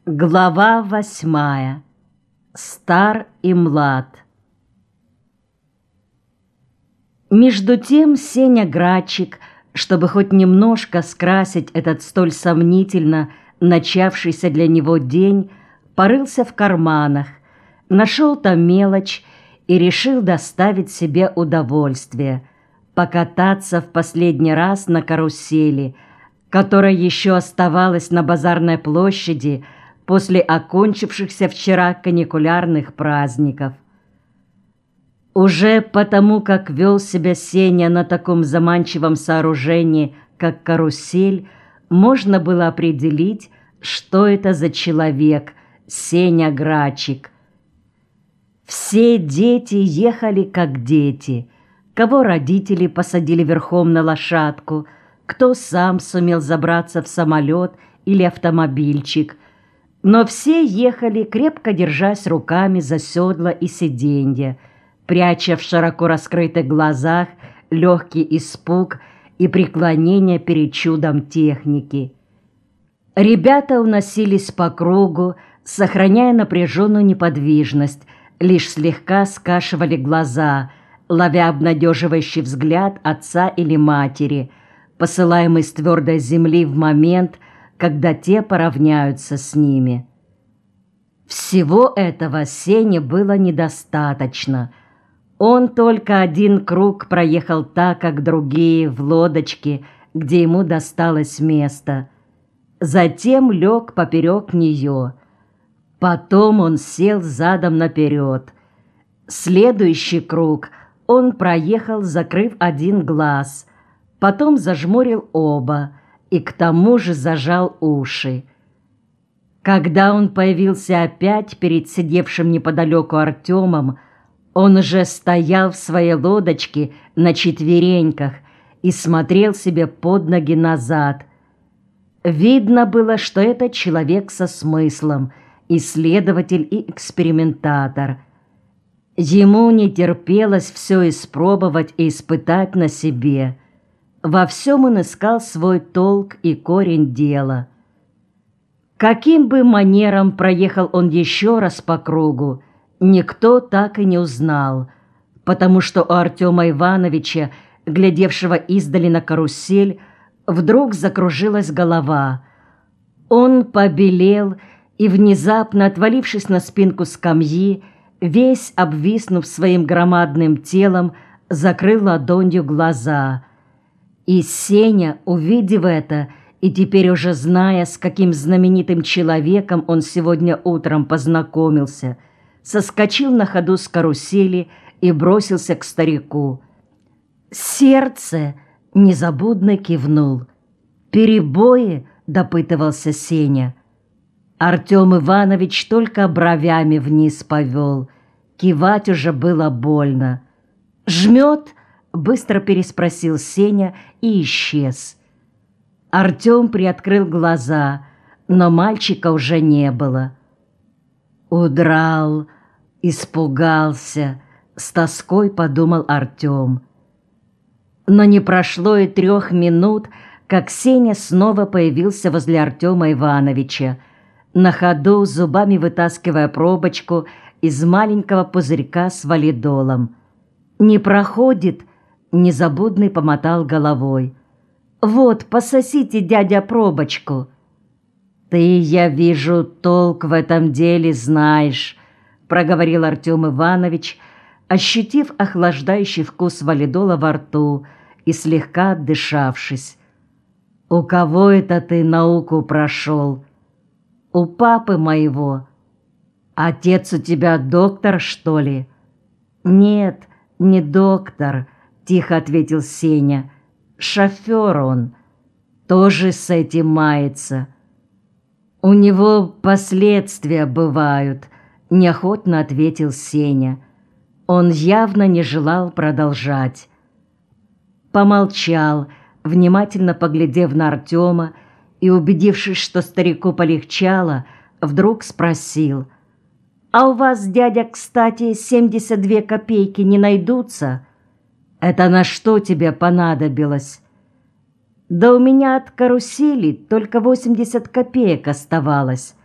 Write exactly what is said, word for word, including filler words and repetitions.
Глава восьмая. Стар и млад. Между тем Сеня Грачик, чтобы хоть немножко скрасить этот столь сомнительно начавшийся для него день, порылся в карманах, нашел там мелочь и решил доставить себе удовольствие – покататься в последний раз на карусели, которая еще оставалась на базарной площади после окончившихся вчера каникулярных праздников. Уже потому, как вел себя Сеня на таком заманчивом сооружении, как карусель, можно было определить, что это за человек Сеня Грачик. Все дети ехали как дети, кого родители посадили верхом на лошадку, кто сам сумел забраться в самолет или автомобильчик, но все ехали, крепко держась руками за седла и сиденья, пряча в широко раскрытых глазах легкий испуг и преклонение перед чудом техники. Ребята уносились по кругу, сохраняя напряженную неподвижность, лишь слегка скашивали глаза, ловя обнадеживающий взгляд отца или матери, посылаемый с твердой земли в момент, когда те поравняются с ними. Всего этого Сене было недостаточно. Он только один круг проехал так, как другие, в лодочке, где ему досталось место. Затем лег поперек нее. Потом он сел задом наперед. Следующий круг он проехал, закрыв один глаз, потом зажмурил оба и к тому же зажал уши. Когда он появился опять перед сидевшим неподалеку Артемом, он уже стоял в своей лодочке на четвереньках и смотрел себе под ноги назад. Видно было, что это человек со смыслом, исследователь и экспериментатор. Ему не терпелось все испробовать и испытать на себе. Во всем он искал свой толк и корень дела. Каким бы манером проехал он еще раз по кругу, никто так и не узнал, потому что у Артема Ивановича, глядевшего издали на карусель, вдруг закружилась голова. Он побелел и, внезапно отвалившись на спинку скамьи, весь обвиснув своим громадным телом, закрыл ладонью глаза. И Сеня, увидев это, и теперь уже зная, с каким знаменитым человеком он сегодня утром познакомился, соскочил на ходу с карусели и бросился к старику. Сердце незабудно кивнул. «Перебои?» — допытывался Сеня. Артем Иванович только бровями вниз повел. Кивать уже было больно. «Жмет?» — быстро переспросил Сеня и исчез. Артем приоткрыл глаза, но мальчика уже не было. «Удрал, испугался», — с тоской подумал Артем. Но не прошло и трех минут, как Сеня снова появился возле Артема Ивановича, на ходу зубами вытаскивая пробочку из маленького пузырька с валидолом. «Не проходит?» — незабудный помотал головой. «Вот, пососите, дядя, пробочку». «Ты, я вижу, толк в этом деле знаешь», — проговорил Артем Иванович, ощутив охлаждающий вкус валидола во рту и слегка отдышавшись. «У кого это ты науку прошел?» «У папы моего». «Отец у тебя доктор, что ли?» «Нет, не доктор», — тихо ответил Сеня. «Шофер он, тоже с этим мается». «У него последствия бывают», — неохотно ответил Сеня. Он явно не желал продолжать. Помолчал, внимательно поглядев на Артема, и, убедившись, что старику полегчало, вдруг спросил: «А у вас, дядя, кстати, семьдесят две копейки не найдутся?» «Это на что тебе понадобилось?» «Да у меня от карусели только восемьдесят копеек оставалось».